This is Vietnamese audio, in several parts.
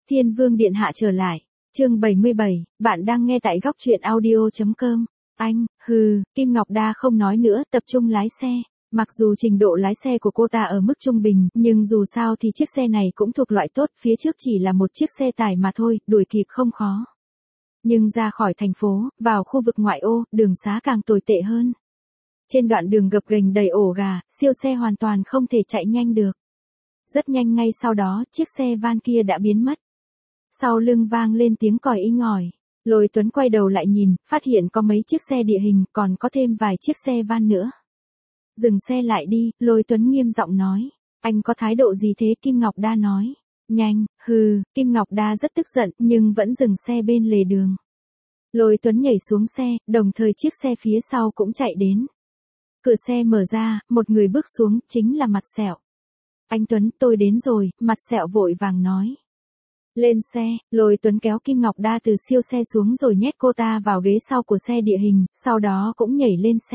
Thiên Vương Điện Hạ trở lại. Chương 77, bạn đang nghe tại góc truyện audio.com. Anh, Kim Ngọc Đa không nói nữa, tập trung lái xe. Mặc dù trình độ lái xe của cô ta ở mức trung bình, nhưng dù sao thì chiếc xe này cũng thuộc loại tốt, phía trước chỉ là một chiếc xe tải mà thôi, đuổi kịp không khó. Nhưng ra khỏi thành phố, vào khu vực ngoại ô, đường xá càng tồi tệ hơn. Trên đoạn đường gập ghềnh đầy ổ gà, siêu xe hoàn toàn không thể chạy nhanh được. Rất nhanh ngay sau đó, chiếc xe van kia đã biến mất. Sau lưng vang lên tiếng còi inh ỏi. Lôi Tuấn quay đầu lại nhìn, phát hiện có mấy chiếc xe địa hình, còn có thêm vài chiếc xe van nữa. Dừng xe lại đi, Lôi Tuấn nghiêm giọng nói. Anh có thái độ gì thế? Kim Ngọc Đa nói. Nhanh, Kim Ngọc Đa rất tức giận, nhưng vẫn dừng xe bên lề đường. Lôi Tuấn nhảy xuống xe, đồng thời chiếc xe phía sau cũng chạy đến. Cửa xe mở ra, một người bước xuống, chính là Mặt Sẹo. Anh Tuấn, tôi đến rồi, Mặt Sẹo vội vàng nói. Lên xe, Lôi Tuấn kéo Kim Ngọc Đa từ siêu xe xuống rồi nhét cô ta vào ghế sau của xe địa hình, sau đó cũng nhảy lên xe.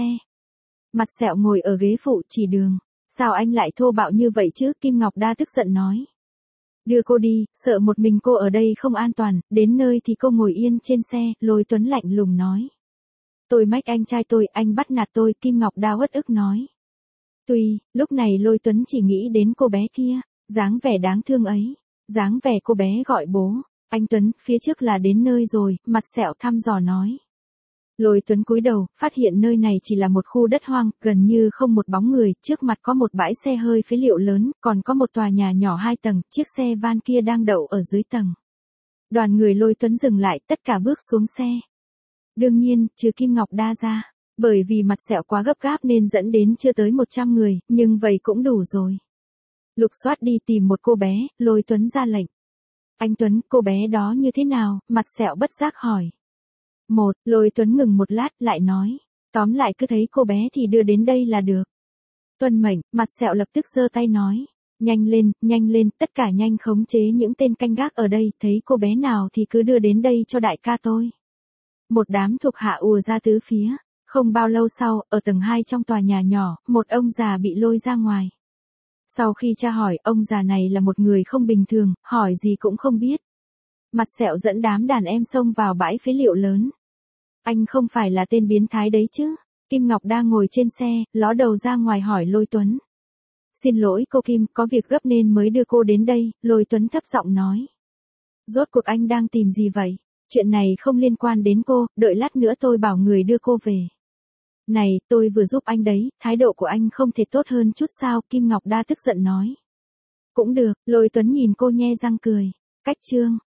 Mặt Sẹo ngồi ở ghế phụ chỉ đường. Sao anh lại thô bạo như vậy chứ? Kim Ngọc Đa tức giận nói. Đưa cô đi, sợ một mình cô ở đây không an toàn, đến nơi thì cô ngồi yên trên xe, Lôi Tuấn lạnh lùng nói. Tôi mách anh trai tôi, anh bắt nạt tôi, Kim Ngọc Đa uất ức nói. Tuy, lúc này Lôi Tuấn chỉ nghĩ đến cô bé kia, dáng vẻ đáng thương ấy, dáng vẻ cô bé gọi bố. Anh Tuấn, phía trước là đến nơi rồi, Mặt Sẹo thăm dò nói. Lôi Tuấn cúi đầu, phát hiện nơi này chỉ là một khu đất hoang, gần như không một bóng người, trước mặt có một bãi xe hơi phế liệu lớn, còn có một tòa nhà nhỏ 2 tầng, chiếc xe van kia đang đậu ở dưới tầng. Đoàn người Lôi Tuấn dừng lại, tất cả bước xuống xe. Đương nhiên, trừ Kim Ngọc Đa ra, bởi vì Mặt Sẹo quá gấp gáp nên dẫn đến chưa tới 100 người, nhưng vậy cũng đủ rồi. Lục soát đi tìm một cô bé, Lôi Tuấn ra lệnh. Anh Tuấn, cô bé đó như thế nào? Mặt Sẹo bất giác hỏi. Lôi Tuấn ngừng một lát, lại nói. Tóm lại cứ thấy cô bé thì đưa đến đây là được. Tuân mệnh, Mặt Sẹo lập tức giơ tay nói. Nhanh lên, tất cả nhanh khống chế những tên canh gác ở đây, thấy cô bé nào thì cứ đưa đến đây cho đại ca tôi. Một đám thuộc hạ ùa ra tứ phía. Không bao lâu sau, ở tầng 2 trong tòa nhà nhỏ, một ông già bị lôi ra ngoài. Sau khi tra hỏi, ông già này là một người không bình thường, hỏi gì cũng không biết. Mặt Sẹo dẫn đám đàn em xông vào bãi phế liệu lớn. Anh không phải là tên biến thái đấy chứ? Kim Ngọc đang ngồi trên xe, ló đầu ra ngoài hỏi Lôi Tuấn. Xin lỗi cô Kim, có việc gấp nên mới đưa cô đến đây, Lôi Tuấn thấp giọng nói. Rốt cuộc anh đang tìm gì vậy? Chuyện này không liên quan đến cô, đợi lát nữa tôi bảo người đưa cô về. Này, tôi vừa giúp anh đấy, thái độ của anh không thể tốt hơn chút sao? Kim Ngọc Đa tức giận nói. Cũng được, Lôi Tuấn nhìn cô nhe răng cười. Cách chương.